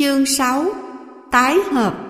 Chương 6. Tái hợp.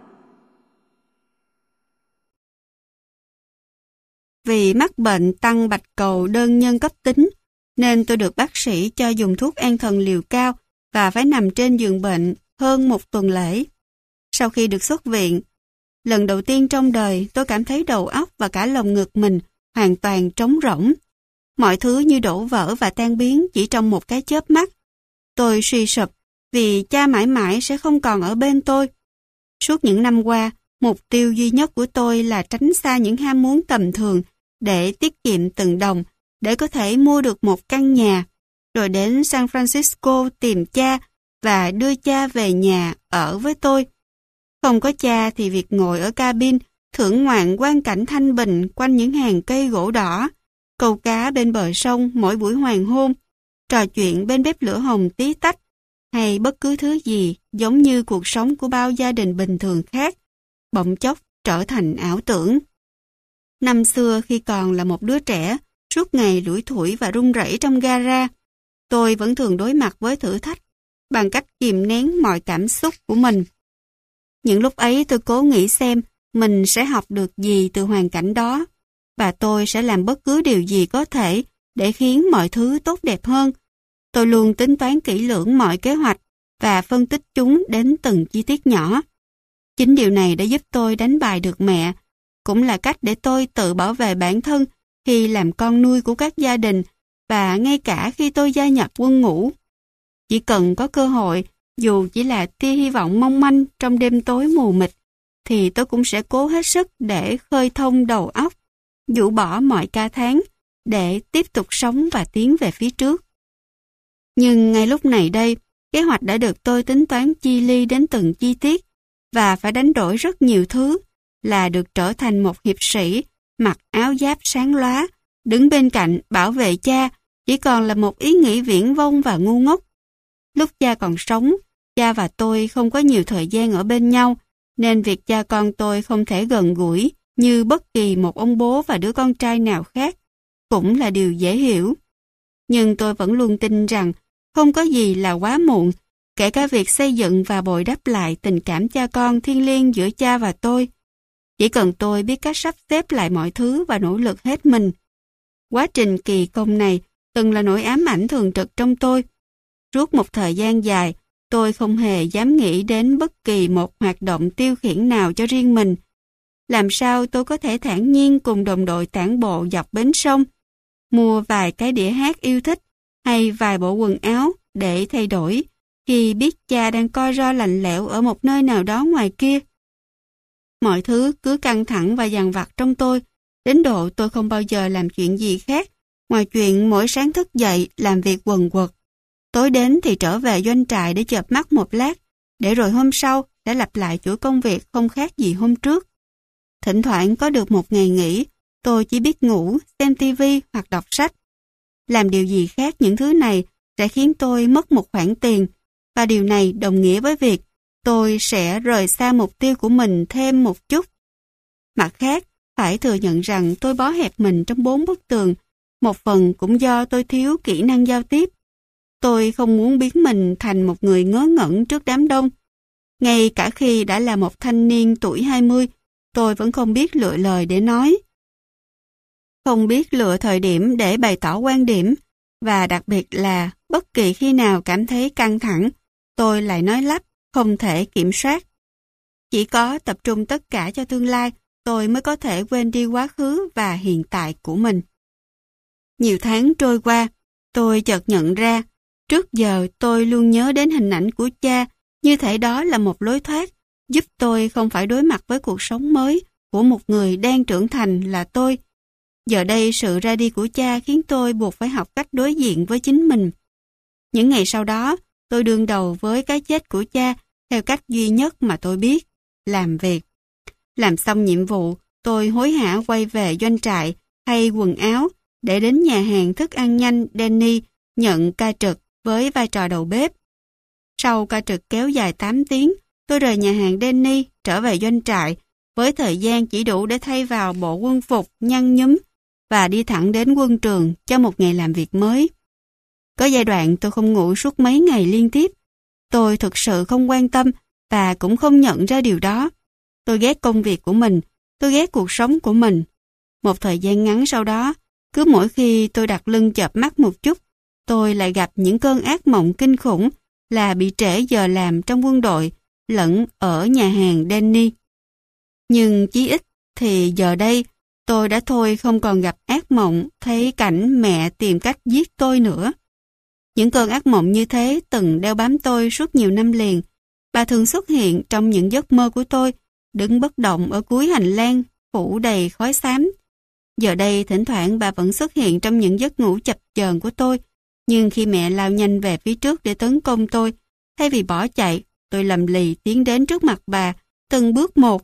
Vì mắc bệnh tăng bạch cầu đơn nhân cấp tính, nên tôi được bác sĩ cho dùng thuốc an thần liều cao và phải nằm trên giường bệnh hơn 1 tuần lễ. Sau khi được xuất viện, lần đầu tiên trong đời tôi cảm thấy đầu óc và cả lồng ngực mình hoàn toàn trống rỗng. Mọi thứ như đổ vỡ và tan biến chỉ trong một cái chớp mắt. Tôi suy sụp vì cha mãi mãi sẽ không còn ở bên tôi. Suốt những năm qua, mục tiêu duy nhất của tôi là tránh xa những ham muốn tầm thường để tiết kiệm từng đồng, để có thể mua được một căn nhà, rồi đến San Francisco tìm cha và đưa cha về nhà ở với tôi. Không có cha thì việc ngồi ở cabin, thưởng ngoạn quang cảnh thanh bình quanh những hàng cây gỗ đỏ, câu cá bên bờ sông mỗi buổi hoàng hôn, trò chuyện bên bếp lửa hồng tí tách, hay bất cứ thứ gì giống như cuộc sống của bao gia đình bình thường khác, bỗng chốc trở thành ảo tưởng. Năm xưa khi còn là một đứa trẻ, suốt ngày lủi thủi và run rẩy trong gara, tôi vẫn thường đối mặt với thử thách bằng cách kìm nén mọi cảm xúc của mình. Những lúc ấy tôi cố nghĩ xem mình sẽ học được gì từ hoàn cảnh đó, và tôi sẽ làm bất cứ điều gì có thể để khiến mọi thứ tốt đẹp hơn. Tôi luôn tính toán kỹ lưỡng mọi kế hoạch và phân tích chúng đến từng chi tiết nhỏ. Chính điều này đã giúp tôi đánh bại được mẹ, cũng là cách để tôi tự bảo vệ bản thân khi làm con nuôi của các gia đình và ngay cả khi tôi gia nhập quân ngũ. Chỉ cần có cơ hội, dù chỉ là tia hy vọng mong manh trong đêm tối mù mịt, thì tôi cũng sẽ cố hết sức để khơi thông đầu óc, rũ bỏ mọi ca thán để tiếp tục sống và tiến về phía trước. Nhưng ngay lúc này đây, kế hoạch đã được tôi tính toán chi li đến từng chi tiết và phải đánh đổi rất nhiều thứ, là được trở thành một hiệp sĩ, mặc áo giáp sáng lóa, đứng bên cạnh bảo vệ cha, chỉ còn là một ý nghĩ viển vông và ngu ngốc. Lúc cha còn sống, cha và tôi không có nhiều thời gian ở bên nhau, nên việc cha con tôi không thể gần gũi như bất kỳ một ông bố và đứa con trai nào khác, cũng là điều dễ hiểu. Nhưng tôi vẫn luôn tin rằng không có gì là quá muộn, kể cả việc xây dựng và bồi đắp lại tình cảm cha con thiêng liêng giữa cha và tôi. Chỉ cần tôi biết cách sắp xếp lại mọi thứ và nỗ lực hết mình. Quá trình kỳ công này từng là nỗi ám ảnh thường trực trong tôi. Suốt một thời gian dài, tôi không hề dám nghĩ đến bất kỳ một hoạt động tiêu khiển nào cho riêng mình. Làm sao tôi có thể thản nhiên cùng đồng đội tản bộ dọc bến sông, mua vài cái đĩa hát yêu thích hay vài bộ quần áo để thay đổi khi biết cha đang co ro lạnh lẽo ở một nơi nào đó ngoài kia. Mọi thứ cứ căng thẳng và dằn vặt trong tôi, đến độ tôi không bao giờ làm chuyện gì khác ngoài chuyện mỗi sáng thức dậy làm việc quần quật. Tối đến thì trở về doanh trại để chợp mắt một lát, để rồi hôm sau sẽ lặp lại chuỗi công việc không khác gì hôm trước. Thỉnh thoảng có được một ngày nghỉ, tôi chỉ biết ngủ, xem tivi hoặc đọc sách. Làm điều gì khác những thứ này sẽ khiến tôi mất một khoản tiền, và điều này đồng nghĩa với việc tôi sẽ rời xa mục tiêu của mình thêm một chút. Mặt khác, phải thừa nhận rằng tôi bó hẹp mình trong 4 bức tường, một phần cũng do tôi thiếu kỹ năng giao tiếp. Tôi không muốn biến mình thành một người ngớ ngẩn trước đám đông. Ngay cả khi đã là một thanh niên tuổi 20, tôi vẫn không biết lựa lời để nói. Không biết lựa thời điểm để bày tỏ quan điểm, và đặc biệt là bất kỳ khi nào cảm thấy căng thẳng, tôi lại nói lắp, không thể kiểm soát. Chỉ có tập trung tất cả cho tương lai, tôi mới có thể quên đi quá khứ và hiện tại của mình. Nhiều tháng trôi qua, tôi chợt nhận ra, trước giờ tôi luôn nhớ đến hình ảnh của cha, như thể đó là một lối thoát, giúp tôi không phải đối mặt với cuộc sống mới của một người đang trưởng thành là tôi. Giờ đây sự ra đi của cha khiến tôi buộc phải học cách đối diện với chính mình. Những ngày sau đó, tôi đương đầu với cái chết của cha theo cách duy nhất mà tôi biết, làm việc. Làm xong nhiệm vụ, tôi hối hả quay về doanh trại, thay quần áo, để đến nhà hàng thức ăn nhanh Denny nhận ca trực với vai trò đầu bếp. Sau ca trực kéo dài 8 tiếng, tôi rời nhà hàng Denny trở về doanh trại với thời gian chỉ đủ để thay vào bộ quân phục nhăn nhúm và đi thẳng đến quân trường cho một ngày làm việc mới. Có giai đoạn tôi không ngủ suốt mấy ngày liên tiếp. Tôi thực sự không quan tâm và cũng không nhận ra điều đó. Tôi ghét công việc của mình, tôi ghét cuộc sống của mình. Một thời gian ngắn sau đó, cứ mỗi khi tôi đặt lưng chợp mắt một chút, tôi lại gặp những cơn ác mộng kinh khủng là bị trễ giờ làm trong quân đội lẫn ở nhà hàng Denny. Nhưng chí ít thì giờ đây tôi đã thôi không còn gặp ác mộng thấy cảnh mẹ tìm cách giết tôi nữa. Những cơn ác mộng như thế từng đeo bám tôi suốt nhiều năm liền. Bà thường xuất hiện trong những giấc mơ của tôi, đứng bất động ở cuối hành lang, phủ đầy khói xám. Giờ đây thỉnh thoảng bà vẫn xuất hiện trong những giấc ngủ chập chờn của tôi, nhưng khi mẹ lao nhanh về phía trước để tấn công tôi, thay vì bỏ chạy, tôi lầm lì tiến đến trước mặt bà, từng bước một.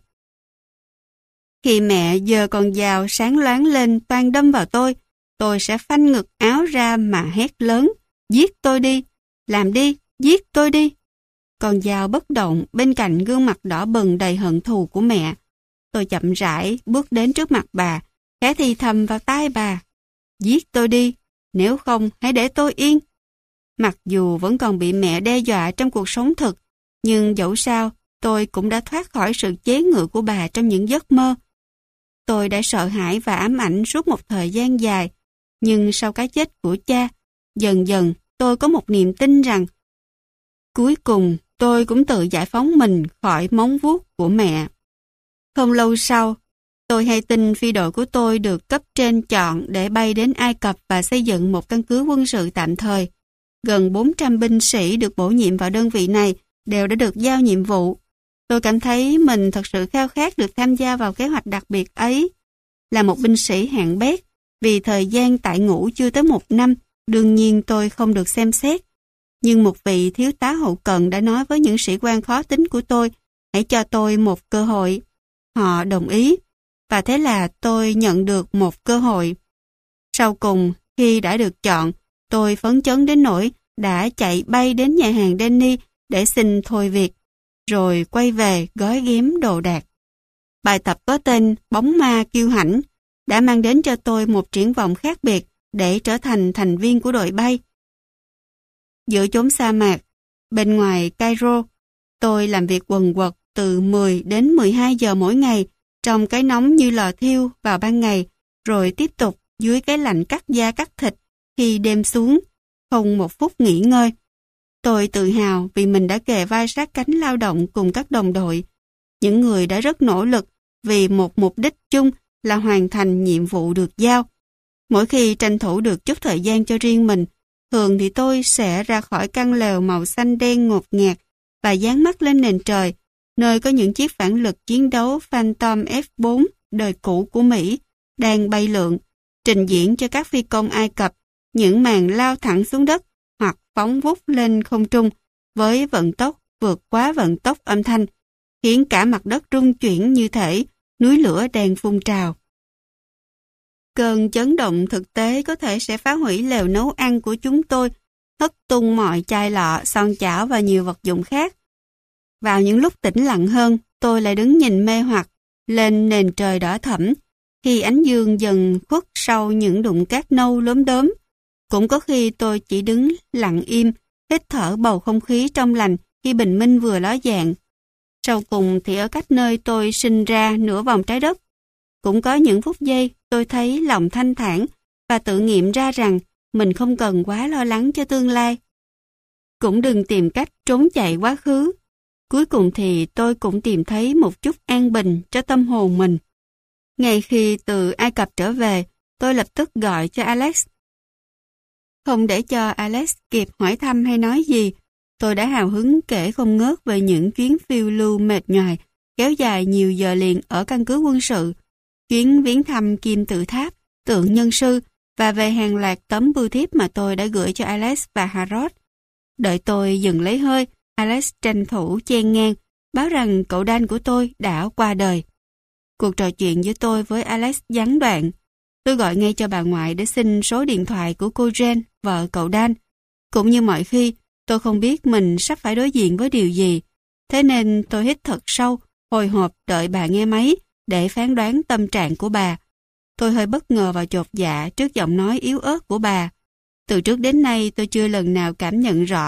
Khi mẹ giơ con dao sáng loáng lên toan đâm vào tôi sẽ phanh ngực áo ra mà hét lớn, giết tôi đi, làm đi, giết tôi đi. Con dao bất động bên cạnh gương mặt đỏ bừng đầy hận thù của mẹ. Tôi chậm rãi bước đến trước mặt bà, khẽ thì thầm vào tai bà, giết tôi đi, nếu không hãy để tôi yên. Mặc dù vẫn còn bị mẹ đe dọa trong cuộc sống thực, nhưng dẫu sao tôi cũng đã thoát khỏi sự chế ngự của bà trong những giấc mơ. Tôi đã sợ hãi và ám ảnh suốt một thời gian dài, nhưng sau cái chết của cha, dần dần tôi có một niềm tin rằng cuối cùng tôi cũng tự giải phóng mình khỏi móng vuốt của mẹ. Không lâu sau, tôi hay tin phi đội của tôi được cấp trên chọn để bay đến Ai Cập và xây dựng một căn cứ quân sự tạm thời. Gần 400 binh sĩ được bổ nhiệm vào đơn vị này đều đã được giao nhiệm vụ. Tôi cảm thấy mình thật sự khao khát được tham gia vào kế hoạch đặc biệt ấy. Là một binh sĩ hạng bét, vì thời gian tại ngũ chưa tới 1 năm, đương nhiên tôi không được xem xét. Nhưng một vị thiếu tá hậu cần đã nói với những sĩ quan khó tính của tôi, hãy cho tôi một cơ hội. Họ đồng ý, và thế là tôi nhận được một cơ hội. Sau cùng, khi đã được chọn, tôi phấn chấn đến nỗi đã chạy bay đến nhà hàng Denny để xin thôi việc, rồi quay về gói ghém đồ đạc. Bài tập có tên Bóng ma kiêu hãnh đã mang đến cho tôi một triển vọng khác biệt để trở thành thành viên của đội bay. Giữa chốn sa mạc, bên ngoài Cairo, tôi làm việc quần quật từ 10 đến 12 giờ mỗi ngày trong cái nóng như lò thiêu vào ban ngày, rồi tiếp tục dưới cái lạnh cắt da cắt thịt khi đêm xuống, không một phút nghỉ ngơi. Tôi tự hào vì mình đã kề vai sát cánh lao động cùng các đồng đội, những người đã rất nỗ lực vì một mục đích chung là hoàn thành nhiệm vụ được giao. Mỗi khi tranh thủ được chút thời gian cho riêng mình, thường thì tôi sẽ ra khỏi căn lều màu xanh đen ngột ngạt và dán mắt lên nền trời, nơi có những chiếc phản lực chiến đấu Phantom F4 đời cũ của Mỹ đang bay lượn, trình diễn cho các phi công Ai Cập những màn lao thẳng xuống đất hoặc phóng vút lên không trung với vận tốc vượt quá vận tốc âm thanh, khiến cả mặt đất rung chuyển như thể núi lửa đang phun trào. Cơn chấn động thực tế có thể sẽ phá hủy lều nấu ăn của chúng tôi, hất tung mọi chai lọ, son chảo và nhiều vật dụng khác. Vào những lúc tĩnh lặng hơn, tôi lại đứng nhìn mê hoặc lên nền trời đỏ thẫm, khi ánh dương dần khuất sau những đụng cát nâu lốm đốm. Cũng có khi tôi chỉ đứng lặng im, hít thở bầu không khí trong lành khi bình minh vừa ló dạng. Sau cùng thì ở cách nơi tôi sinh ra nửa vòng trái đất, cũng có những phút giây tôi thấy lòng thanh thản và tự nghiệm ra rằng mình không cần quá lo lắng cho tương lai. Cũng đừng tìm cách trốn chạy quá khứ. Cuối cùng thì tôi cũng tìm thấy một chút an bình cho tâm hồn mình. Ngay khi từ Ai Cập trở về, tôi lập tức gọi cho Alex. Không để cho Alex kịp hỏi thăm hay nói gì, tôi đã hào hứng kể không ngớt về những chuyến phiêu lưu mệt nhoài, kéo dài nhiều giờ liền ở căn cứ quân sự, chuyến viếng thăm kim tự tháp, tượng nhân sư và về hàng loạt tấm bưu thiếp mà tôi đã gửi cho Alex và Harold. Đợi tôi dừng lấy hơi, Alex tranh thủ chen ngang, báo rằng cậu Dan của tôi đã qua đời. Cuộc trò chuyện giữa tôi với Alex gián đoạn. Tôi gọi ngay cho bà ngoại để xin số điện thoại của cô Jen, vợ cậu Dan. Cũng như mọi khi, tôi không biết mình sắp phải đối diện với điều gì. Thế nên tôi hít thật sâu, hồi hộp đợi bà nghe máy để phán đoán tâm trạng của bà. Tôi hơi bất ngờ và chột dạ trước giọng nói yếu ớt của bà. Từ trước đến nay tôi chưa lần nào cảm nhận rõ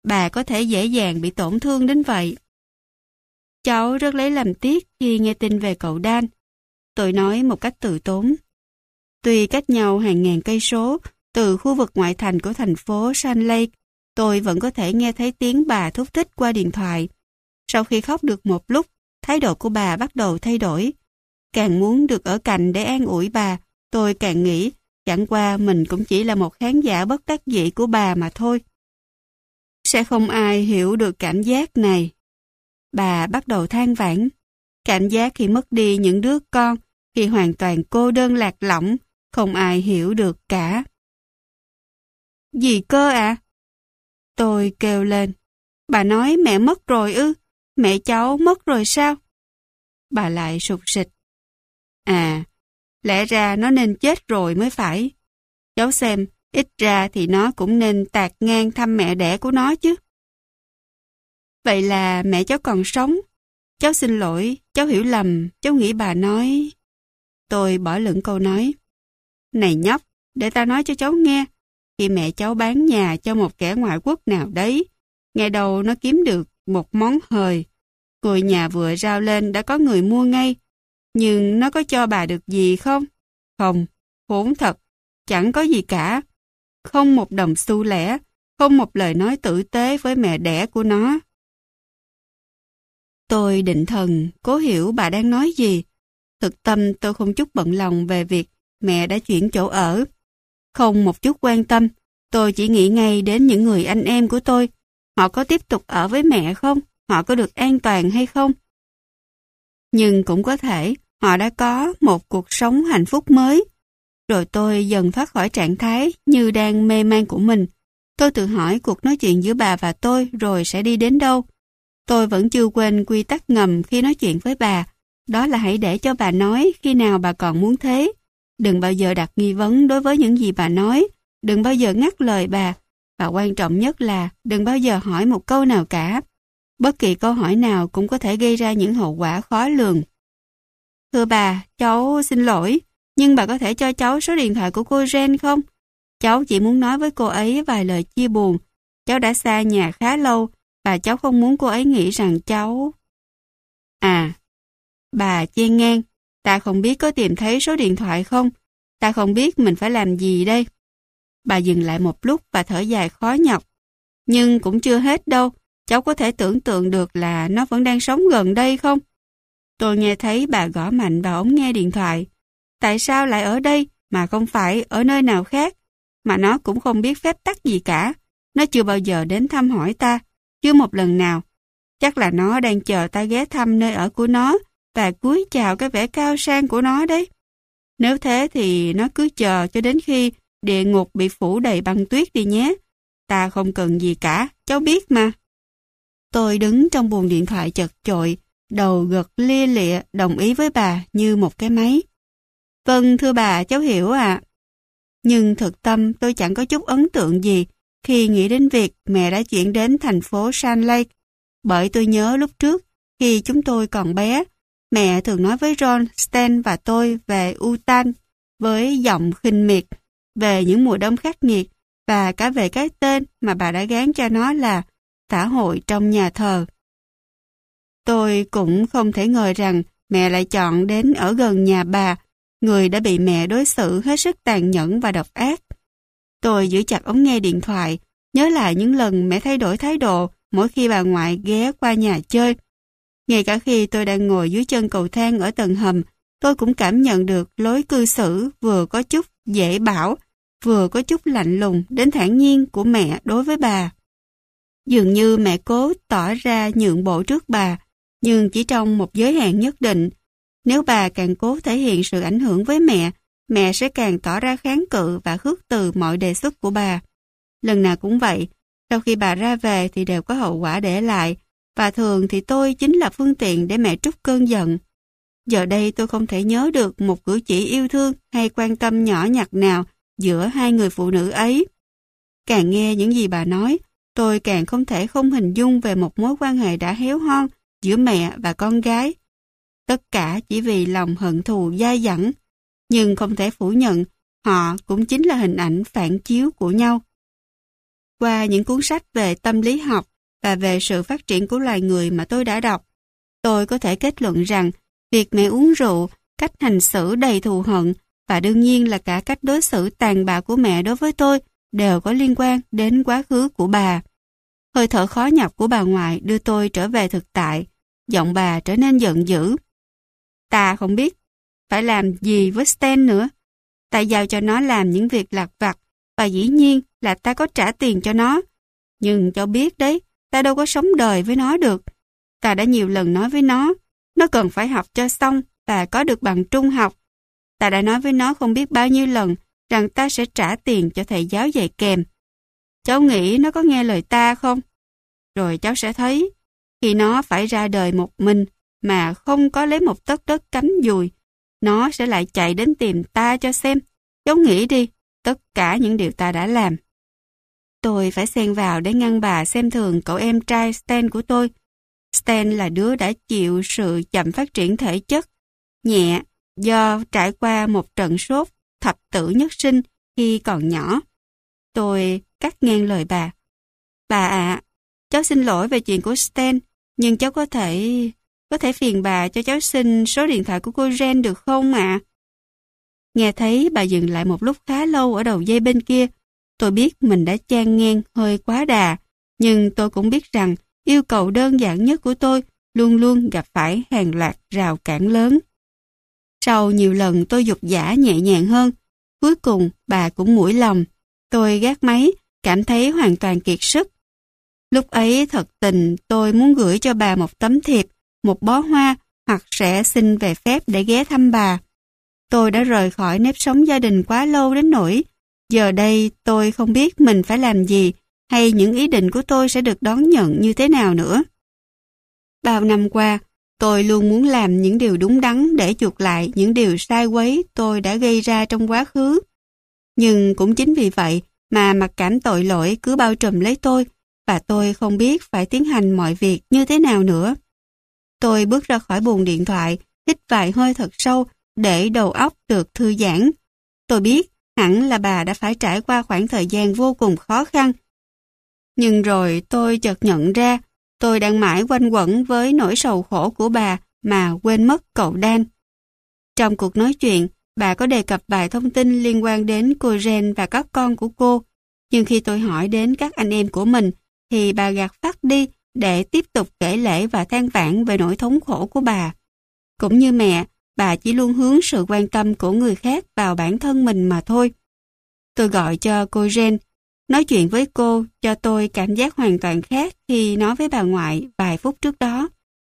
bà có thể dễ dàng bị tổn thương đến vậy. Cháu rất lấy làm tiếc khi nghe tin về cậu Dan. Tôi nói một cách từ tốn. Tuy cách nhau hàng ngàn cây số, từ khu vực ngoại thành của thành phố Sand Lake, tôi vẫn có thể nghe thấy tiếng bà thúc thích qua điện thoại. Sau khi khóc được một lúc, thái độ của bà bắt đầu thay đổi. Càng muốn được ở cạnh để an ủi bà, tôi càng nghĩ chẳng qua mình cũng chỉ là một khán giả bất đắc dĩ của bà mà thôi. Sẽ không ai hiểu được cảm giác này. Bà bắt đầu than vãn. Cảm giác khi mất đi những đứa con, khi hoàn toàn cô đơn lạc lõng, không ai hiểu được cả. Gì cơ ạ? Tôi kêu lên. Bà nói mẹ mất rồi ư? Mẹ cháu mất rồi sao? Bà lại sụt sịt. À, lẽ ra nó nên chết rồi mới phải. Cháu xem, ít ra thì nó cũng nên tạt ngang thăm mẹ đẻ của nó chứ. Vậy là mẹ cháu còn sống. Cháu xin lỗi, cháu hiểu lầm, cháu nghĩ bà nói... Tôi bỏ lửng câu nói. Này nhóc, để ta nói cho cháu nghe. Khi mẹ cháu bán nhà cho một kẻ ngoại quốc nào đấy, ngày đầu nó kiếm được một món hời. Ngôi nhà vừa rao lên đã có người mua ngay. Nhưng nó có cho bà được gì không? Không, khốn thật, chẳng có gì cả. Không một đồng xu lẻ, không một lời nói tử tế với mẹ đẻ của nó. Tôi định thần, cố hiểu bà đang nói gì. Thực tâm tôi không chút bận lòng về việc mẹ đã chuyển chỗ ở. Không một chút quan tâm, tôi chỉ nghĩ ngay đến những người anh em của tôi. Họ có tiếp tục ở với mẹ không? Họ có được an toàn hay không? Nhưng cũng có thể họ đã có một cuộc sống hạnh phúc mới. Rồi tôi dần thoát khỏi trạng thái như đang mê man của mình. Tôi tự hỏi cuộc nói chuyện giữa bà và tôi rồi sẽ đi đến đâu. Tôi vẫn chưa quên quy tắc ngầm khi nói chuyện với bà. Đó là hãy để cho bà nói khi nào bà còn muốn thế. Đừng bao giờ đặt nghi vấn đối với những gì bà nói. Đừng bao giờ ngắt lời bà. Và quan trọng nhất là đừng bao giờ hỏi một câu nào cả. Bất kỳ câu hỏi nào cũng có thể gây ra những hậu quả khó lường. Thưa bà, cháu xin lỗi, nhưng bà có thể cho cháu số điện thoại của cô Jen không? Cháu chỉ muốn nói với cô ấy vài lời chia buồn. Cháu đã xa nhà khá lâu và cháu không muốn cô ấy nghĩ rằng cháu... À, bà chen ngang, ta không biết có tìm thấy số điện thoại không? Ta không biết mình phải làm gì đây. Bà dừng lại một lúc và thở dài khó nhọc. Nhưng cũng chưa hết đâu, cháu có thể tưởng tượng được là nó vẫn đang sống gần đây không? Tôi nghe thấy bà gõ mạnh vào ống nghe điện thoại. Tại sao lại ở đây mà không phải ở nơi nào khác? Mà nó cũng không biết phép tắc gì cả. Nó chưa bao giờ đến thăm hỏi ta, chưa một lần nào. Chắc là nó đang chờ ta ghé thăm nơi ở của nó và cúi chào cái vẻ cao sang của nó đấy. Nếu thế thì nó cứ chờ cho đến khi địa ngục bị phủ đầy băng tuyết đi nhé. Ta không cần gì cả, cháu biết mà. Tôi đứng trong buồng điện thoại chật chội, đầu gật lia lịa đồng ý với bà như một cái máy. Vâng, thưa bà, cháu hiểu ạ. Nhưng thực tâm tôi chẳng có chút ấn tượng gì khi nghĩ đến việc mẹ đã chuyển đến thành phố Sand Lake. Bởi tôi nhớ lúc trước, khi chúng tôi còn bé, mẹ thường nói với Ron, Stan và tôi về Utah với giọng khinh miệt, về những mùa đông khắc nghiệt và cả về cái tên mà bà đã gán cho nó là xã hội trong nhà thờ. Tôi cũng không thể ngờ rằng mẹ lại chọn đến ở gần nhà bà, người đã bị mẹ đối xử hết sức tàn nhẫn và độc ác. Tôi giữ chặt ống nghe điện thoại, nhớ lại những lần mẹ thay đổi thái độ mỗi khi bà ngoại ghé qua nhà chơi. Ngay cả khi tôi đang ngồi dưới chân cầu thang ở tầng hầm, tôi cũng cảm nhận được lối cư xử vừa có chút dễ bảo, vừa có chút lạnh lùng đến thản nhiên của mẹ đối với bà. Dường như mẹ cố tỏ ra nhượng bộ trước bà, nhưng chỉ trong một giới hạn nhất định. Nếu bà càng cố thể hiện sự ảnh hưởng với mẹ, mẹ sẽ càng tỏ ra kháng cự và khước từ mọi đề xuất của bà. Lần nào cũng vậy, sau khi bà ra về thì đều có hậu quả để lại, và thường thì tôi chính là phương tiện để mẹ trút cơn giận. Giờ đây tôi không thể nhớ được một cử chỉ yêu thương hay quan tâm nhỏ nhặt nào giữa hai người phụ nữ ấy. Càng nghe những gì bà nói, tôi càng không thể không hình dung về một mối quan hệ đã héo hon giữa mẹ và con gái. Tất cả chỉ vì lòng hận thù dai dẳng, nhưng không thể phủ nhận họ cũng chính là hình ảnh phản chiếu của nhau. qua những cuốn sách về tâm lý học và về sự phát triển của loài người mà tôi đã đọc, tôi có thể kết luận rằng việc mẹ uống rượu, cách hành xử đầy thù hận và đương nhiên là cả cách đối xử tàn bạo của mẹ đối với tôi đều có liên quan đến quá khứ của bà. Hơi thở khó nhọc của bà ngoại đưa tôi trở về thực tại, giọng bà trở nên giận dữ. Ta không biết phải làm gì với Stan nữa. Ta giao cho nó làm những việc lặt vặt và dĩ nhiên là ta có trả tiền cho nó. Nhưng cháu biết đấy, ta đâu có sống đời với nó được. Ta đã nhiều lần nói với nó cần phải học cho xong và có được bằng trung học. Ta đã nói với nó không biết bao nhiêu lần rằng ta sẽ trả tiền cho thầy giáo dạy kèm. Cháu nghĩ nó có nghe lời ta không? Rồi cháu sẽ thấy, khi nó phải ra đời một mình mà không có lấy một tấc đất cắm dùi, nó sẽ lại chạy đến tìm ta cho xem. Cháu nghĩ đi, tất cả những điều ta đã làm. Tôi phải xen vào để ngăn bà xem thường cậu em trai Stan của tôi. Stan là đứa đã chịu sự chậm phát triển thể chất, nhẹ, do trải qua một trận sốt thập tử nhất sinh khi còn nhỏ. Tôi cắt ngang lời bà. Bà ạ, cháu xin lỗi về chuyện của Stan, nhưng cháu có thể phiền bà cho cháu xin số điện thoại của cô Jen được không ạ? Nghe thấy bà dừng lại một lúc khá lâu ở đầu dây bên kia, tôi biết mình đã chen ngang hơi quá đà, nhưng tôi cũng biết rằng yêu cầu đơn giản nhất của tôi luôn luôn gặp phải hàng loạt rào cản lớn. Sau nhiều lần tôi giục giã nhẹ nhàng hơn, cuối cùng bà cũng mũi lòng. Tôi gác máy, cảm thấy hoàn toàn kiệt sức. Lúc ấy thật tình tôi muốn gửi cho bà một tấm thiệp, một bó hoa hoặc sẽ xin về phép để ghé thăm bà. Tôi đã rời khỏi nếp sống gia đình quá lâu đến nỗi giờ đây tôi không biết mình phải làm gì hay những ý định của tôi sẽ được đón nhận như thế nào nữa. Bao năm qua, tôi luôn muốn làm những điều đúng đắn để chuộc lại những điều sai quấy tôi đã gây ra trong quá khứ. Nhưng cũng chính vì vậy mà mặc cảm tội lỗi cứ bao trùm lấy tôi và tôi không biết phải tiến hành mọi việc như thế nào nữa. Tôi bước ra khỏi buồng điện thoại, hít vài hơi thật sâu để đầu óc được thư giãn. Tôi biết hẳn là bà đã phải trải qua khoảng thời gian vô cùng khó khăn. Nhưng rồi tôi chợt nhận ra tôi đang mãi quanh quẩn với nỗi sầu khổ của bà mà quên mất cậu Dan. Trong cuộc nói chuyện, bà có đề cập vài thông tin liên quan đến cô Jen và các con của cô. Nhưng khi tôi hỏi đến các anh em của mình, thì bà gạt phắt đi để tiếp tục kể lể và than vãn về nỗi thống khổ của bà. Cũng như mẹ, bà chỉ luôn hướng sự quan tâm của người khác vào bản thân mình mà thôi. Tôi gọi cho cô Jen. Nói chuyện với cô cho tôi cảm giác hoàn toàn khác khi nói với bà ngoại vài phút trước đó.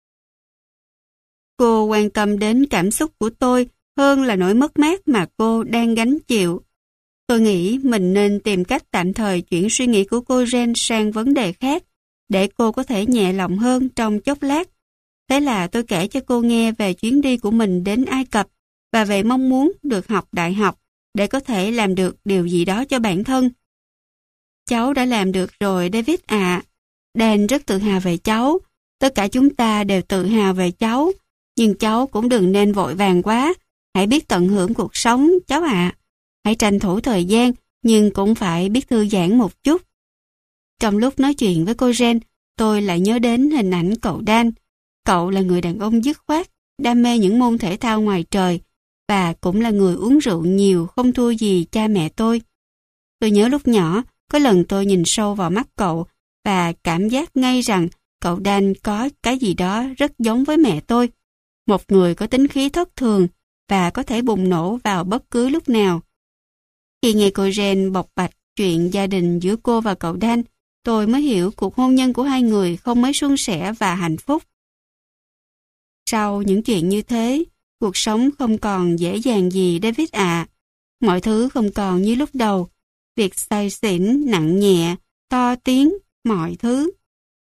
Cô quan tâm đến cảm xúc của tôi hơn là nỗi mất mát mà cô đang gánh chịu. Tôi nghĩ mình nên tìm cách tạm thời chuyển suy nghĩ của cô Jen sang vấn đề khác để cô có thể nhẹ lòng hơn trong chốc lát. Thế là tôi kể cho cô nghe về chuyến đi của mình đến Ai Cập và về mong muốn được học đại học để có thể làm được điều gì đó cho bản thân. Cháu đã làm được rồi, David ạ. Dan rất tự hào về cháu. Tất cả chúng ta đều tự hào về cháu. Nhưng cháu cũng đừng nên vội vàng quá. Hãy biết tận hưởng cuộc sống, cháu ạ. Hãy tranh thủ thời gian, nhưng cũng phải biết thư giãn một chút. Trong lúc nói chuyện với cô Jen, tôi lại nhớ đến hình ảnh cậu Dan. Cậu là người đàn ông dứt khoát, đam mê những môn thể thao ngoài trời, và cũng là người uống rượu nhiều không thua gì cha mẹ tôi. Tôi nhớ lúc nhỏ, có lần tôi nhìn sâu vào mắt cậu và cảm giác ngay rằng cậu Dan có cái gì đó rất giống với mẹ tôi. Một người có tính khí thất thường và có thể bùng nổ vào bất cứ lúc nào. Khi nghe cô Jen bộc bạch chuyện gia đình giữa cô và cậu Dan, tôi mới hiểu cuộc hôn nhân của hai người không mấy suôn sẻ và hạnh phúc. Sau những chuyện như thế, cuộc sống không còn dễ dàng gì, David ạ. Mọi thứ không còn như lúc đầu. Việc say xỉn, nặng nhẹ, to tiếng, mọi thứ.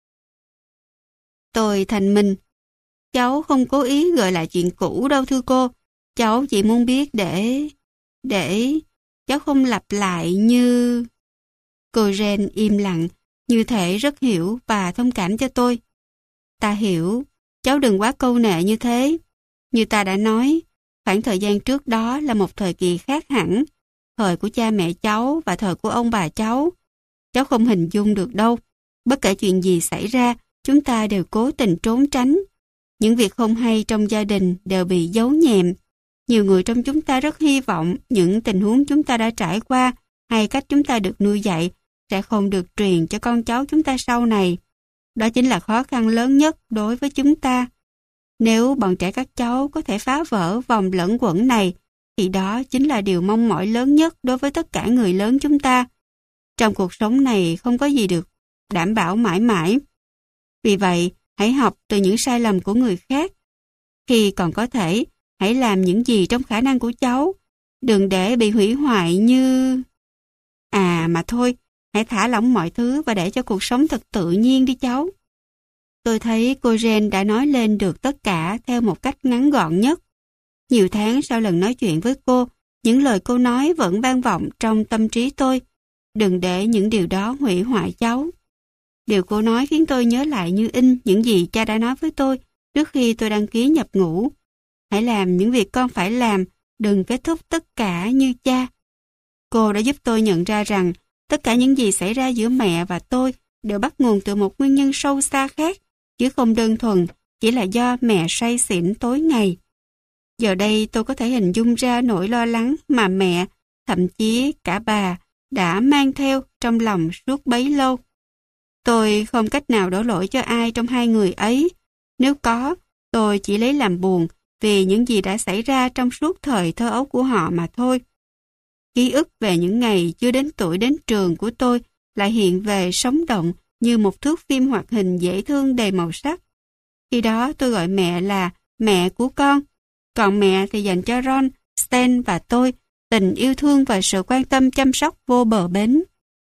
Tôi thành minh. Cháu không cố ý gợi lại chuyện cũ đâu thưa cô. Cháu chỉ muốn biết để cháu không lặp lại như... Cô Jen im lặng, như thể rất hiểu và thông cảm cho tôi. Ta hiểu, cháu đừng quá câu nệ như thế. Như ta đã nói, khoảng thời gian trước đó là một thời kỳ khác hẳn. Thời của cha mẹ cháu và thời của ông bà cháu. cháu không hình dung được đâu. Bất kể chuyện gì xảy ra, chúng ta đều cố tình trốn tránh. Những việc không hay trong gia đình đều bị giấu nhẹm. Nhiều người trong chúng ta rất hy vọng những tình huống chúng ta đã trải qua hay cách chúng ta được nuôi dạy sẽ không được truyền cho con cháu chúng ta sau này. Đó chính là khó khăn lớn nhất đối với chúng ta. Nếu bọn trẻ các cháu có thể phá vỡ vòng lẫn quẩn này, thì đó chính là điều mong mỏi lớn nhất đối với tất cả người lớn chúng ta. Trong cuộc sống này không có gì được đảm bảo mãi mãi. Vì vậy, hãy học từ những sai lầm của người khác. Khi còn có thể, hãy làm những gì trong khả năng của cháu. Đừng để bị hủy hoại như... mà thôi, hãy thả lỏng mọi thứ và để cho cuộc sống thật tự nhiên đi cháu. Tôi thấy cô Jane đã nói lên được tất cả theo một cách ngắn gọn nhất. Nhiều tháng sau lần nói chuyện với cô, những lời cô nói vẫn vang vọng trong tâm trí tôi. Đừng để những điều đó hủy hoại cháu. Điều cô nói khiến tôi nhớ lại như in những gì cha đã nói với tôi trước khi tôi đăng ký nhập ngũ. Hãy làm những việc con phải làm, đừng kết thúc tất cả như cha. Cô đã giúp tôi nhận ra rằng tất cả những gì xảy ra giữa mẹ và tôi đều bắt nguồn từ một nguyên nhân sâu xa khác, chứ không đơn thuần chỉ là do mẹ say xỉn tối ngày. Giờ đây tôi có thể hình dung ra nỗi lo lắng mà mẹ, thậm chí cả bà, đã mang theo trong lòng suốt bấy lâu. Tôi không cách nào đổ lỗi cho ai trong hai người ấy. Nếu có, tôi chỉ lấy làm buồn vì những gì đã xảy ra trong suốt thời thơ ấu của họ mà thôi. Ký ức về những ngày chưa đến tuổi đến trường của tôi lại hiện về sống động như một thước phim hoạt hình dễ thương đầy màu sắc. Khi đó tôi gọi mẹ là mẹ của con, còn mẹ thì dành cho Ron, Stan và tôi tình yêu thương và sự quan tâm chăm sóc vô bờ bến.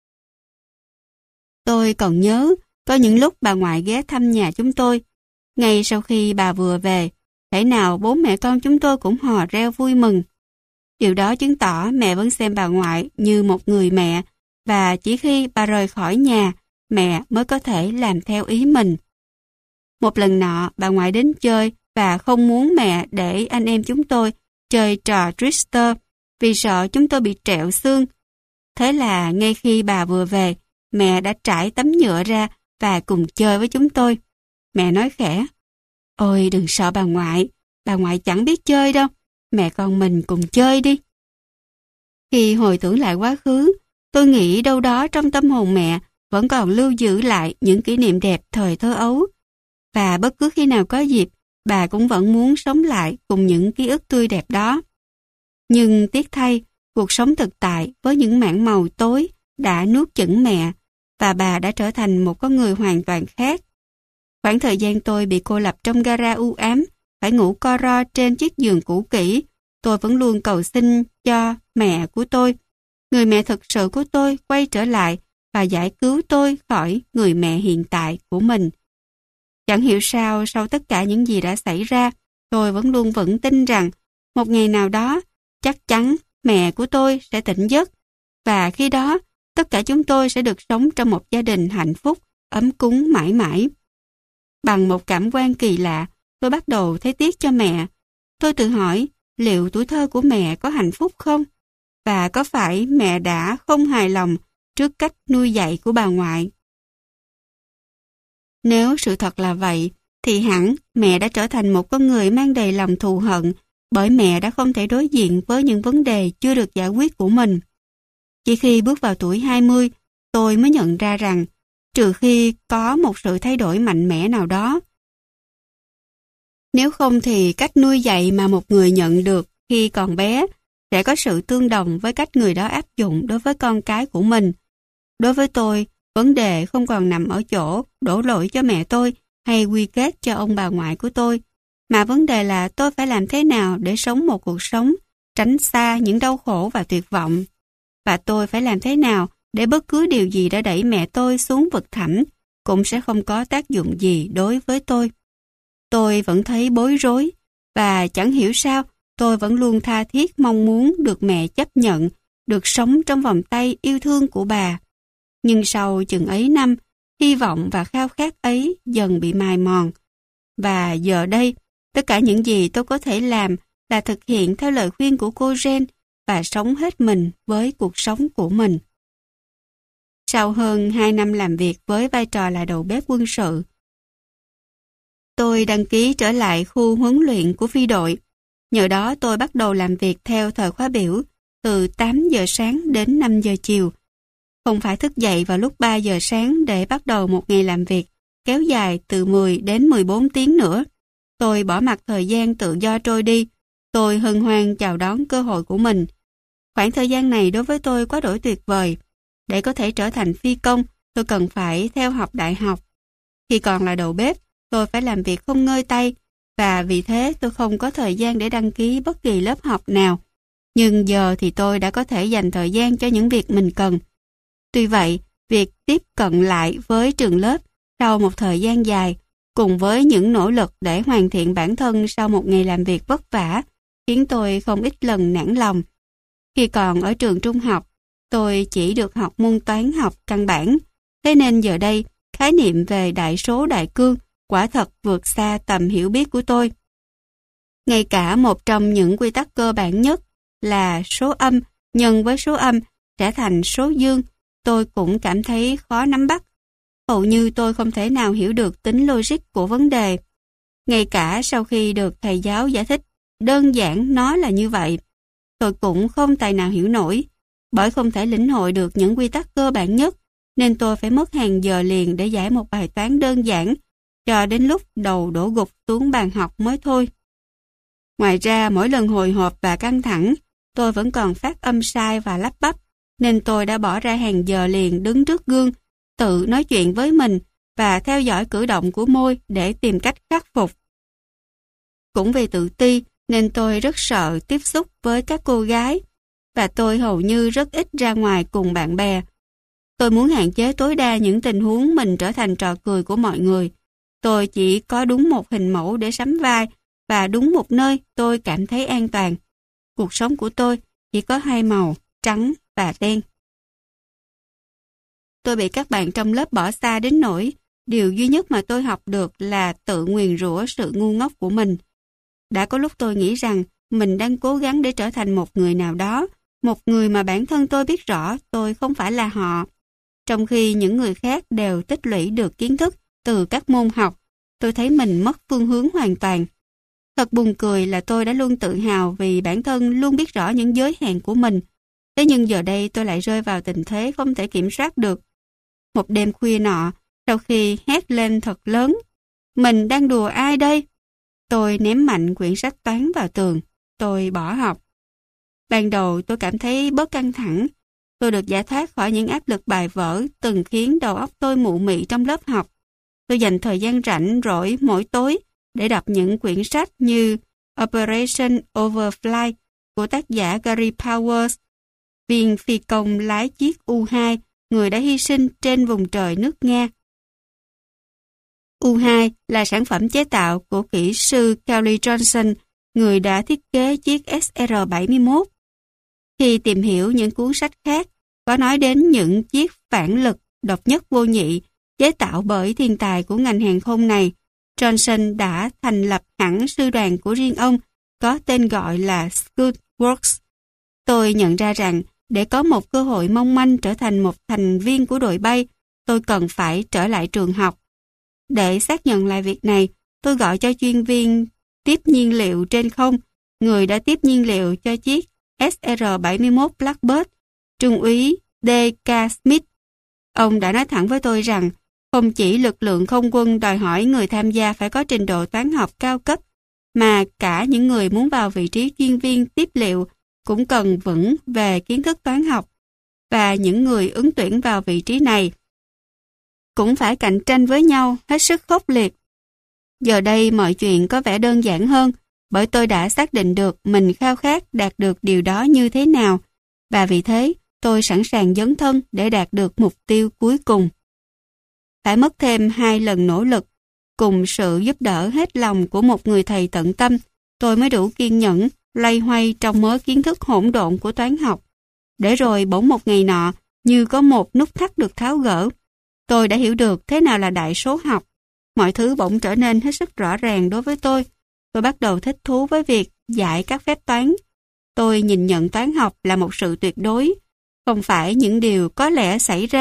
Tôi còn nhớ, có những lúc bà ngoại ghé thăm nhà chúng tôi. Ngay sau khi bà vừa về, thể nào bố mẹ con chúng tôi cũng hò reo vui mừng. Điều đó chứng tỏ mẹ vẫn xem bà ngoại như một người mẹ, và chỉ khi bà rời khỏi nhà, mẹ mới có thể làm theo ý mình. Một lần nọ, bà ngoại đến chơi và không muốn mẹ để anh em chúng tôi chơi trò Twister vì sợ chúng tôi bị trẹo xương. Thế là ngay khi bà vừa về, mẹ đã trải tấm nhựa ra và cùng chơi với chúng tôi. Mẹ nói khẽ, ôi đừng sợ bà ngoại chẳng biết chơi đâu, mẹ con mình cùng chơi đi. Khi hồi tưởng lại quá khứ, tôi nghĩ đâu đó trong tâm hồn mẹ vẫn còn lưu giữ lại những kỷ niệm đẹp thời thơ ấu. Và bất cứ khi nào có dịp, bà cũng vẫn muốn sống lại cùng những ký ức tươi đẹp đó. Nhưng tiếc thay, cuộc sống thực tại với những mảng màu tối đã nuốt chửng mẹ, và bà đã trở thành một con người hoàn toàn khác. Khoảng thời gian tôi bị cô lập trong gara u ám, phải ngủ co ro trên chiếc giường cũ kỹ, tôi vẫn luôn cầu xin cho mẹ của tôi, người mẹ thực sự của tôi, quay trở lại và giải cứu tôi khỏi người mẹ hiện tại của mình. Chẳng hiểu sao sau tất cả những gì đã xảy ra, tôi vẫn luôn vững tin rằng một ngày nào đó chắc chắn mẹ của tôi sẽ tỉnh giấc, và khi đó tất cả chúng tôi sẽ được sống trong một gia đình hạnh phúc, ấm cúng mãi mãi. Bằng một cảm quan kỳ lạ, tôi bắt đầu thấy tiếc cho mẹ. Tôi tự hỏi liệu tuổi thơ của mẹ có hạnh phúc không? Và có phải mẹ đã không hài lòng trước cách nuôi dạy của bà ngoại? Nếu sự thật là vậy, thì hẳn mẹ đã trở thành một con người mang đầy lòng thù hận, bởi mẹ đã không thể đối diện với những vấn đề chưa được giải quyết của mình. Chỉ khi bước vào tuổi 20, tôi mới nhận ra rằng, trừ khi có một sự thay đổi mạnh mẽ nào đó, nếu không thì cách nuôi dạy mà một người nhận được khi còn bé sẽ có sự tương đồng với cách người đó áp dụng đối với con cái của mình. Đối với tôi, vấn đề không còn nằm ở chỗ đổ lỗi cho mẹ tôi hay quy kết cho ông bà ngoại của tôi, mà vấn đề là tôi phải làm thế nào để sống một cuộc sống tránh xa những đau khổ và tuyệt vọng. Và tôi phải làm thế nào để bất cứ điều gì đã đẩy mẹ tôi xuống vực thẳm cũng sẽ không có tác dụng gì đối với tôi. Tôi vẫn thấy bối rối, và chẳng hiểu sao tôi vẫn luôn tha thiết mong muốn được mẹ chấp nhận, được sống trong vòng tay yêu thương của bà. Nhưng sau chừng ấy năm, hy vọng và khao khát ấy dần bị mài mòn. Và giờ đây, tất cả những gì tôi có thể làm là thực hiện theo lời khuyên của cô Jane và sống hết mình với cuộc sống của mình. sau hơn 2 năm làm việc với vai trò là đầu bếp quân sự. Tôi đăng ký trở lại khu huấn luyện của phi đội. Nhờ đó tôi bắt đầu làm việc theo thời khóa biểu từ 8 giờ sáng đến 5 giờ chiều. Không phải thức dậy vào lúc 3 giờ sáng để bắt đầu một ngày làm việc kéo dài từ 10 đến 14 tiếng nữa. Tôi bỏ mặc thời gian tự do trôi đi. Tôi hân hoan chào đón cơ hội của mình. Khoảng thời gian này đối với tôi quá đổi tuyệt vời. Để có thể trở thành phi công, tôi cần phải theo học đại học. Khi còn là đầu bếp, tôi phải làm việc không ngơi tay, và vì thế tôi không có thời gian để đăng ký bất kỳ lớp học nào. Nhưng giờ thì tôi đã có thể dành thời gian cho những việc mình cần. Tuy vậy, việc tiếp cận lại với trường lớp sau một thời gian dài, cùng với những nỗ lực để hoàn thiện bản thân sau một ngày làm việc vất vả, khiến tôi không ít lần nản lòng. Khi còn ở trường trung học, tôi chỉ được học môn toán học căn bản, thế nên giờ đây, khái niệm về đại số đại cương quả thật vượt xa tầm hiểu biết của tôi. Ngay cả một trong những quy tắc cơ bản nhất là số âm nhân với số âm sẽ thành số dương, tôi cũng cảm thấy khó nắm bắt. Hầu như tôi không thể nào hiểu được tính logic của vấn đề. Ngay cả sau khi được thầy giáo giải thích đơn giản nó là như vậy, tôi cũng không tài nào hiểu nổi. Bởi không thể lĩnh hội được những quy tắc cơ bản nhất, nên tôi phải mất hàng giờ liền để giải một bài toán đơn giản, cho đến lúc đầu đổ gục xuống bàn học mới thôi. Ngoài ra, mỗi lần hồi hộp và căng thẳng, tôi vẫn còn phát âm sai và lắp bắp, nên tôi đã bỏ ra hàng giờ liền đứng trước gương, tự nói chuyện với mình và theo dõi cử động của môi để tìm cách khắc phục. Cũng vì tự ti nên tôi rất sợ tiếp xúc với các cô gái và tôi hầu như rất ít ra ngoài cùng bạn bè. Tôi muốn hạn chế tối đa những tình huống mình trở thành trò cười của mọi người. Tôi chỉ có đúng một hình mẫu để sắm vai và đúng một nơi tôi cảm thấy an toàn. Cuộc sống của tôi chỉ có hai màu, trắng và đen. Tôi bị các bạn trong lớp bỏ xa đến nỗi điều duy nhất mà tôi học được là tự nguyền rủa sự ngu ngốc của mình. Đã có lúc tôi nghĩ rằng mình đang cố gắng để trở thành một người nào đó, một người mà bản thân tôi biết rõ tôi không phải là họ. Trong khi những người khác đều tích lũy được kiến thức từ các môn học, tôi thấy mình mất phương hướng hoàn toàn. Thật buồn cười là tôi đã luôn tự hào vì bản thân luôn biết rõ những giới hạn của mình. Thế nhưng giờ đây tôi lại rơi vào tình thế không thể kiểm soát được. Một đêm khuya nọ, sau khi hét lên thật lớn, mình đang đùa ai đây? Tôi ném mạnh quyển sách toán vào tường. Tôi bỏ học. Ban đầu tôi cảm thấy bớt căng thẳng. Tôi được giải thoát khỏi những áp lực bài vở từng khiến đầu óc tôi mụ mị trong lớp học. Tôi dành thời gian rảnh rỗi mỗi tối để đọc những quyển sách như Operation Overflight của tác giả Gary Powers, viên phi công lái chiếc U-2, người đã hy sinh trên vùng trời nước Nga. U-2 là sản phẩm chế tạo của kỹ sư Kelly Johnson, người đã thiết kế chiếc SR-71. Khi tìm hiểu những cuốn sách khác, có nói đến những chiếc phản lực độc nhất vô nhị chế tạo bởi thiên tài của ngành hàng không này, Johnson đã thành lập hẳn sư đoàn của riêng ông, có tên gọi là Scout Works. Tôi nhận ra rằng để có một cơ hội mong manh trở thành một thành viên của đội bay, tôi cần phải trở lại trường học. Để xác nhận lại việc này, tôi gọi cho chuyên viên tiếp nhiên liệu trên không, người đã tiếp nhiên liệu cho chiếc SR-71 Blackbird, Trung úy D.K. Smith. Ông đã nói thẳng với tôi rằng không chỉ lực lượng không quân đòi hỏi người tham gia phải có trình độ toán học cao cấp, mà cả những người muốn vào vị trí chuyên viên tiếp liệu cũng cần vững về kiến thức toán học, và những người ứng tuyển vào vị trí này cũng phải cạnh tranh với nhau hết sức khốc liệt. Giờ đây mọi chuyện có vẻ đơn giản hơn, bởi tôi đã xác định được mình khao khát đạt được điều đó như thế nào, và vì thế tôi sẵn sàng dấn thân để đạt được mục tiêu cuối cùng. Phải mất thêm 2 lần nỗ lực, cùng sự giúp đỡ hết lòng của một người thầy tận tâm, tôi mới đủ kiên nhẫn loay hoay trong mớ kiến thức hỗn độn của toán học. Để rồi bỗng một ngày nọ, như có một nút thắt được tháo gỡ, tôi đã hiểu được thế nào là đại số học. Mọi thứ bỗng trở nên hết sức rõ ràng đối với tôi. Tôi bắt đầu thích thú với việc giải các phép toán. Tôi nhìn nhận toán học là một sự tuyệt đối, không phải những điều có lẽ xảy ra,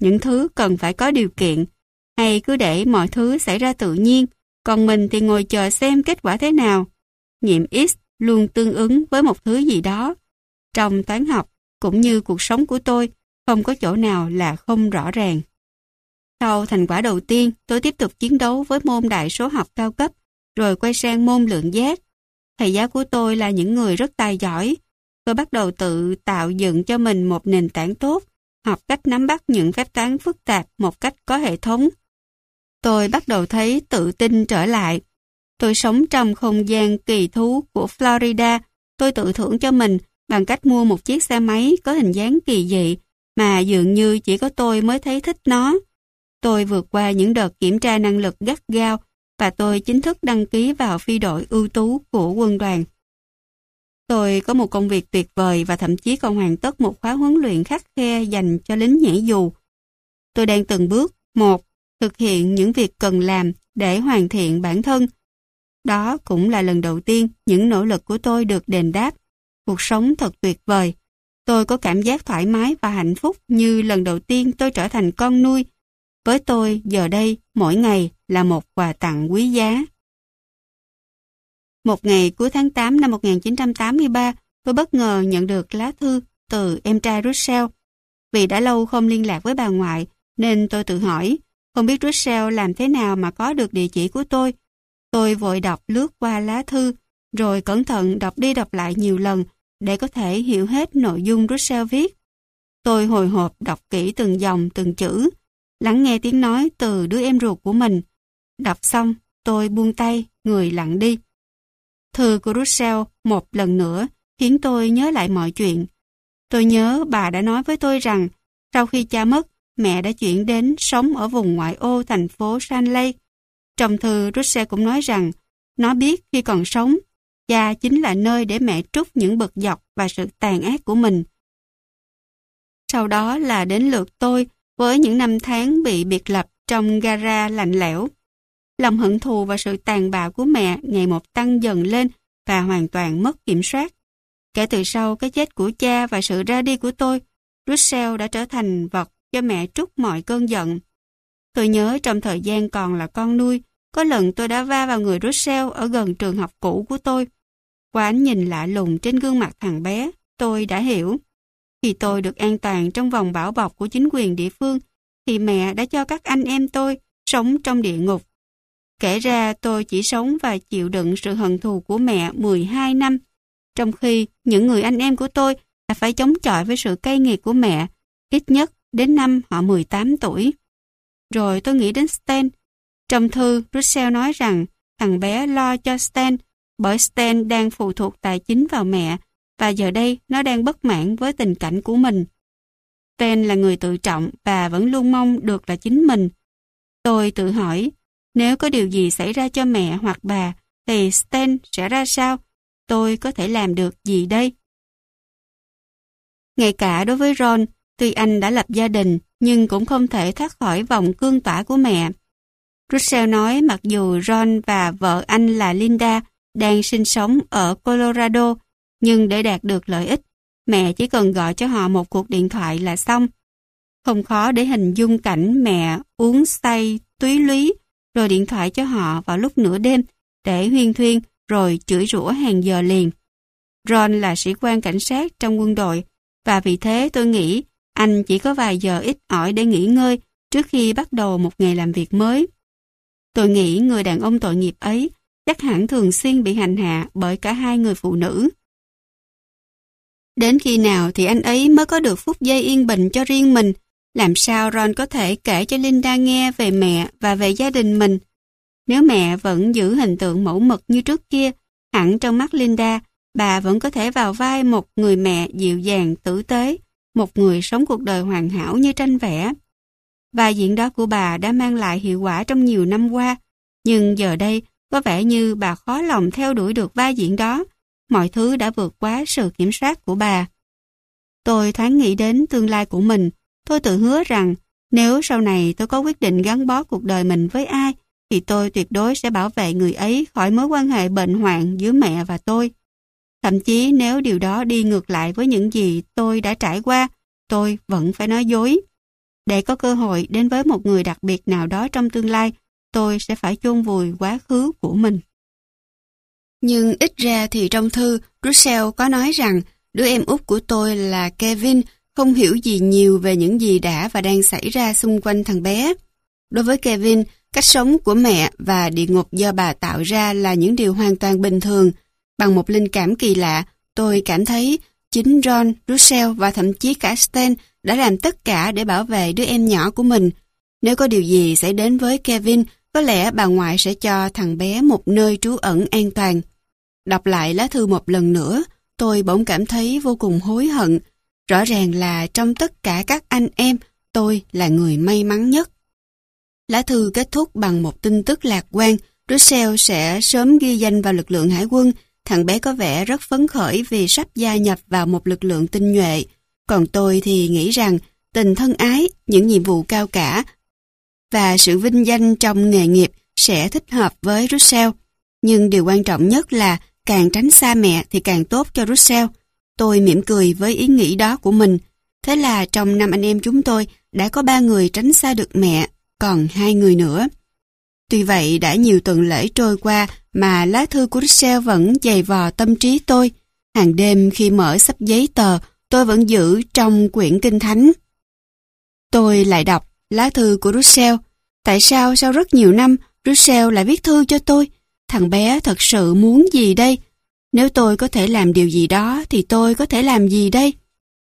những thứ cần phải có điều kiện, hay cứ để mọi thứ xảy ra tự nhiên, còn mình thì ngồi chờ xem kết quả thế nào. Nhiệm X luôn tương ứng với một thứ gì đó. Trong toán học, cũng như cuộc sống của tôi, không có chỗ nào là không rõ ràng. Sau thành quả đầu tiên, tôi tiếp tục chiến đấu với môn đại số học cao cấp, rồi quay sang môn lượng giác. Thầy giáo của tôi là những người rất tài giỏi. Tôi bắt đầu tự tạo dựng cho mình một nền tảng tốt, học cách nắm bắt những phép toán phức tạp một cách có hệ thống. Tôi bắt đầu thấy tự tin trở lại. Tôi sống trong không gian kỳ thú của Florida. Tôi tự thưởng cho mình bằng cách mua một chiếc xe máy có hình dáng kỳ dị mà dường như chỉ có tôi mới thấy thích nó. Tôi vượt qua những đợt kiểm tra năng lực gắt gao và tôi chính thức đăng ký vào phi đội ưu tú của quân đoàn. Tôi có một công việc tuyệt vời và thậm chí còn hoàn tất một khóa huấn luyện khắt khe dành cho lính nhảy dù. Tôi đang từng bước một thực hiện những việc cần làm để hoàn thiện bản thân. Đó cũng là lần đầu tiên những nỗ lực của tôi được đền đáp. Cuộc sống thật tuyệt vời. Tôi có cảm giác thoải mái và hạnh phúc như lần đầu tiên tôi trở thành con nuôi. Với tôi, giờ đây, mỗi ngày là một quà tặng quý giá. Một ngày cuối tháng 8 năm 1983, tôi bất ngờ nhận được lá thư từ em trai Russell. Vì đã lâu không liên lạc với bà ngoại, nên tôi tự hỏi, không biết Russell làm thế nào mà có được địa chỉ của tôi. Tôi vội đọc lướt qua lá thư, rồi cẩn thận đọc đi đọc lại nhiều lần để có thể hiểu hết nội dung Russell viết. Tôi hồi hộp đọc kỹ từng dòng từng chữ, lắng nghe tiếng nói từ đứa em ruột của mình. Đọc xong, tôi buông tay, người lặng đi. Thư của Russell một lần nữa khiến tôi nhớ lại mọi chuyện. Tôi nhớ bà đã nói với tôi rằng sau khi cha mất, mẹ đã chuyển đến sống ở vùng ngoại ô thành phố Salt Lake. Trong thư, Russell cũng nói rằng nó biết khi còn sống, cha chính là nơi để mẹ trút những bực dọc và sự tàn ác của mình. Sau đó là đến lượt tôi với những năm tháng bị biệt lập trong gara lạnh lẽo. Lòng hận thù và sự tàn bạo của mẹ ngày một tăng dần lên và hoàn toàn mất kiểm soát. Kể từ sau cái chết của cha và sự ra đi của tôi, Russell đã trở thành vật cho mẹ trút mọi cơn giận. Tôi nhớ trong thời gian còn là con nuôi, có lần tôi đã va vào người Russell ở gần trường học cũ của tôi. Qua ánh nhìn lạ lùng trên gương mặt thằng bé, tôi đã hiểu. Khi tôi được an toàn trong vòng bảo bọc của chính quyền địa phương, thì mẹ đã cho các anh em tôi sống trong địa ngục. Kể ra tôi chỉ sống và chịu đựng sự hận thù của mẹ 12 năm, trong khi những người anh em của tôi đã phải chống chọi với sự cay nghiệt của mẹ, ít nhất đến năm họ 18 tuổi. Rồi tôi nghĩ đến Stan. Trong thư, Russell nói rằng thằng bé lo cho Stan bởi Stan đang phụ thuộc tài chính vào mẹ và giờ đây nó đang bất mãn với tình cảnh của mình. Stan là người tự trọng và vẫn luôn mong được là chính mình. Tôi tự hỏi, nếu có điều gì xảy ra cho mẹ hoặc bà thì Stan sẽ ra sao? Tôi có thể làm được gì đây? Ngay cả đối với Ron, tuy anh đã lập gia đình nhưng cũng không thể thoát khỏi vòng cương tỏa của mẹ. Russell nói mặc dù Ron và vợ anh là Linda đang sinh sống ở Colorado, nhưng để đạt được lợi ích, mẹ chỉ cần gọi cho họ một cuộc điện thoại là xong. Không khó để hình dung cảnh mẹ uống say túy lúy rồi điện thoại cho họ vào lúc nửa đêm để huyên thuyên rồi chửi rủa hàng giờ liền. Ron là sĩ quan cảnh sát trong quân đội và vì thế tôi nghĩ anh chỉ có vài giờ ít ỏi để nghỉ ngơi trước khi bắt đầu một ngày làm việc mới. Tôi nghĩ người đàn ông tội nghiệp ấy chắc hẳn thường xuyên bị hành hạ bởi cả hai người phụ nữ. Đến khi nào thì anh ấy mới có được phút giây yên bình cho riêng mình? Làm sao Ron có thể kể cho Linda nghe về mẹ và về gia đình mình? Nếu mẹ vẫn giữ hình tượng mẫu mực như trước kia, hẳn trong mắt Linda, bà vẫn có thể vào vai một người mẹ dịu dàng, tử tế, một người sống cuộc đời hoàn hảo như tranh vẽ. Vai diễn đó của bà đã mang lại hiệu quả trong nhiều năm qua, nhưng giờ đây có vẻ như bà khó lòng theo đuổi được vai diễn đó. Mọi thứ đã vượt quá sự kiểm soát của bà. Tôi thoáng nghĩ đến tương lai của mình. Tôi tự hứa rằng nếu sau này tôi có quyết định gắn bó cuộc đời mình với ai, thì tôi tuyệt đối sẽ bảo vệ người ấy khỏi mối quan hệ bệnh hoạn giữa mẹ và tôi. Thậm chí nếu điều đó đi ngược lại với những gì tôi đã trải qua, tôi vẫn phải nói dối. Để có cơ hội đến với một người đặc biệt nào đó trong tương lai, tôi sẽ phải chôn vùi quá khứ của mình. Nhưng ít ra thì trong thư, Russell có nói rằng đứa em út của tôi là Kevin không hiểu gì nhiều về những gì đã và đang xảy ra xung quanh thằng bé. Đối với Kevin, cách sống của mẹ và địa ngục do bà tạo ra là những điều hoàn toàn bình thường. Bằng một linh cảm kỳ lạ, tôi cảm thấy chính Ron, Russell và thậm chí cả Stan đã làm tất cả để bảo vệ đứa em nhỏ của mình. Nếu có điều gì xảy đến với Kevin, có lẽ bà ngoại sẽ cho thằng bé một nơi trú ẩn an toàn. Đọc lại lá thư một lần nữa, tôi bỗng cảm thấy vô cùng hối hận. Rõ ràng là trong tất cả các anh em, tôi là người may mắn nhất. Lá thư kết thúc bằng một tin tức lạc quan. Russell sẽ sớm ghi danh vào lực lượng hải quân. Thằng bé có vẻ rất phấn khởi vì sắp gia nhập vào một lực lượng tinh nhuệ. Còn tôi thì nghĩ rằng tình thân ái, những nhiệm vụ cao cả và sự vinh danh trong nghề nghiệp sẽ thích hợp với Russell. Nhưng điều quan trọng nhất là càng tránh xa mẹ thì càng tốt cho Russell. Tôi mỉm cười với ý nghĩ đó của mình. Thế là trong 5 anh em chúng tôi đã có 3 người tránh xa được mẹ, còn 2 người nữa. Tuy vậy đã nhiều tuần lễ trôi qua mà lá thư của Russell vẫn giày vò tâm trí tôi. Hàng đêm khi mở xấp giấy tờ, tôi vẫn giữ trong quyển kinh thánh. Tôi lại đọc lá thư của Russell. Tại sao sau rất nhiều năm Russell lại viết thư cho tôi? Thằng bé thật sự muốn gì đây? Nếu tôi có thể làm điều gì đó thì tôi có thể làm gì đây?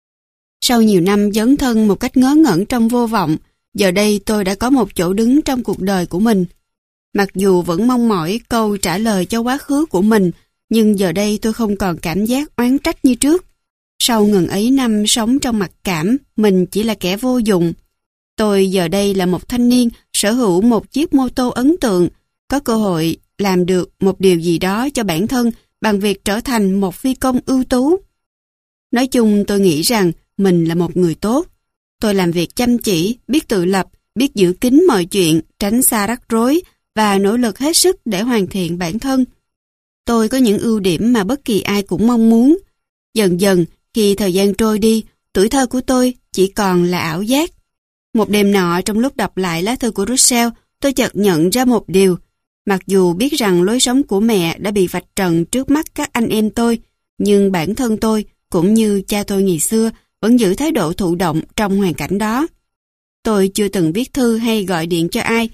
Sau nhiều năm dấn thân một cách ngớ ngẩn trong vô vọng, giờ đây tôi đã có một chỗ đứng trong cuộc đời của mình. Mặc dù vẫn mong mỏi câu trả lời cho quá khứ của mình, nhưng giờ đây tôi không còn cảm giác oán trách như trước. Sau ngần ấy năm sống trong mặc cảm, mình chỉ là kẻ vô dụng. Tôi giờ đây là một thanh niên sở hữu một chiếc mô tô ấn tượng, có cơ hội làm được một điều gì đó cho bản thân bằng việc trở thành một phi công ưu tú. Nói chung tôi nghĩ rằng mình là một người tốt. Tôi làm việc chăm chỉ, biết tự lập, biết giữ kín mọi chuyện, tránh xa rắc rối và nỗ lực hết sức để hoàn thiện bản thân. Tôi có những ưu điểm mà bất kỳ ai cũng mong muốn. Dần dần, khi thời gian trôi đi, tuổi thơ của tôi chỉ còn là ảo giác. Một đêm nọ trong lúc đọc lại lá thư của Russell, tôi chợt nhận ra một điều. Mặc dù biết rằng lối sống của mẹ đã bị vạch trần trước mắt các anh em tôi, nhưng bản thân tôi, cũng như cha tôi ngày xưa, vẫn giữ thái độ thụ động trong hoàn cảnh đó. Tôi chưa từng viết thư hay gọi điện cho ai,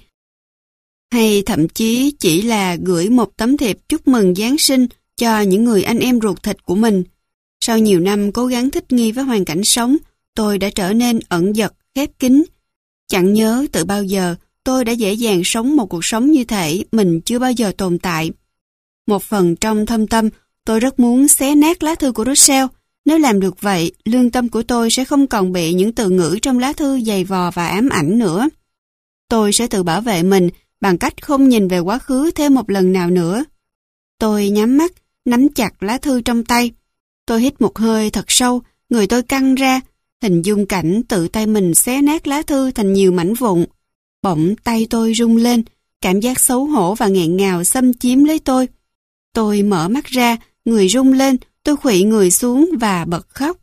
hay thậm chí chỉ là gửi một tấm thiệp chúc mừng Giáng sinh cho những người anh em ruột thịt của mình. Sau nhiều năm cố gắng thích nghi với hoàn cảnh sống, tôi đã trở nên ẩn dật, khép kín. Chẳng nhớ từ bao giờ tôi đã dễ dàng sống một cuộc sống như thể mình chưa bao giờ tồn tại. Một phần trong thâm tâm, tôi rất muốn xé nát lá thư của Russell. Nếu làm được vậy, lương tâm của tôi sẽ không còn bị những từ ngữ trong lá thư giày vò và ám ảnh nữa. Tôi sẽ tự bảo vệ mình bằng cách không nhìn về quá khứ thêm một lần nào nữa. Tôi nhắm mắt, nắm chặt lá thư trong tay. Tôi hít một hơi thật sâu, người tôi căng ra, hình dung cảnh tự tay mình xé nát lá thư thành nhiều mảnh vụn. Bỗng tay tôi rung lên, cảm giác xấu hổ và nghẹn ngào xâm chiếm lấy tôi. Tôi mở mắt ra, người rung lên, tôi khuỵu người xuống và bật khóc.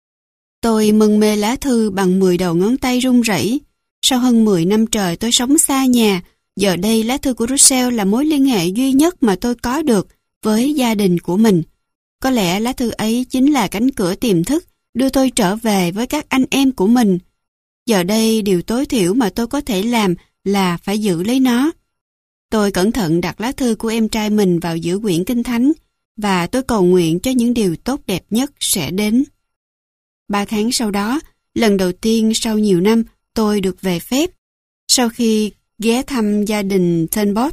Tôi mân mê lá thư bằng 10 đầu ngón tay run rẩy. Sau hơn 10 năm trời tôi sống xa nhà, giờ đây lá thư của Russell là mối liên hệ duy nhất mà tôi có được với gia đình của mình. Có lẽ lá thư ấy chính là cánh cửa tiềm thức đưa tôi trở về với các anh em của mình. Giờ đây điều tối thiểu mà tôi có thể làm là phải giữ lấy nó. Tôi cẩn thận đặt lá thư của em trai mình vào giữa quyển kinh thánh và tôi cầu nguyện cho những điều tốt đẹp nhất sẽ đến. 3 tháng sau đó, lần đầu tiên sau nhiều năm tôi được về phép. Sau khi ghé thăm gia đình Turnbull,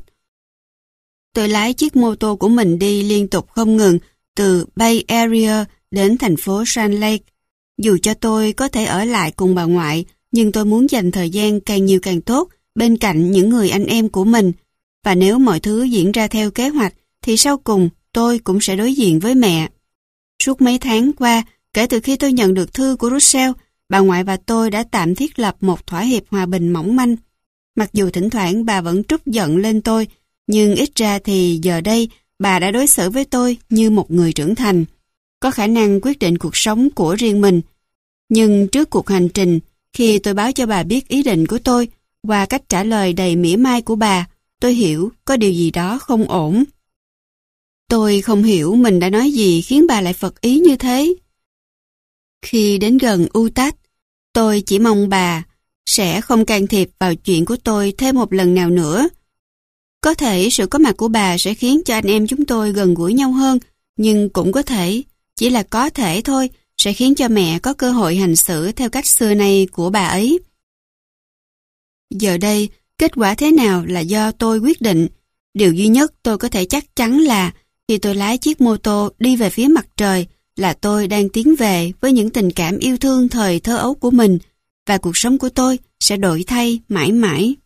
tôi lái chiếc mô tô của mình đi liên tục không ngừng từ Bay Area đến thành phố Sand Lake. Dù cho tôi có thể ở lại cùng bà ngoại, nhưng tôi muốn dành thời gian càng nhiều càng tốt bên cạnh những người anh em của mình. Và nếu mọi thứ diễn ra theo kế hoạch, thì sau cùng tôi cũng sẽ đối diện với mẹ. Suốt mấy tháng qua, kể từ khi tôi nhận được thư của Russell, bà ngoại và tôi đã tạm thiết lập một thỏa hiệp hòa bình mỏng manh. Mặc dù thỉnh thoảng bà vẫn trút giận lên tôi, nhưng ít ra thì giờ đây bà đã đối xử với tôi như một người trưởng thành, có khả năng quyết định cuộc sống của riêng mình. Nhưng trước cuộc hành trình, Khi tôi báo cho bà biết ý định của tôi, qua cách trả lời đầy mỉa mai của bà, tôi hiểu có điều gì đó không ổn. Tôi không hiểu mình đã nói gì khiến bà lại phật ý như thế. Khi đến gần Utah, tôi chỉ mong bà sẽ không can thiệp vào chuyện của tôi thêm một lần nào nữa. Có thể sự có mặt của bà sẽ khiến cho anh em chúng tôi gần gũi nhau hơn, nhưng cũng có thể, chỉ là có thể thôi, sẽ khiến cho mẹ có cơ hội hành xử theo cách xưa nay của bà ấy. Giờ đây, kết quả thế nào là do tôi quyết định. Điều duy nhất tôi có thể chắc chắn là khi tôi lái chiếc mô tô đi về phía mặt trời là tôi đang tiến về với những tình cảm yêu thương thời thơ ấu của mình và cuộc sống của tôi sẽ đổi thay mãi mãi.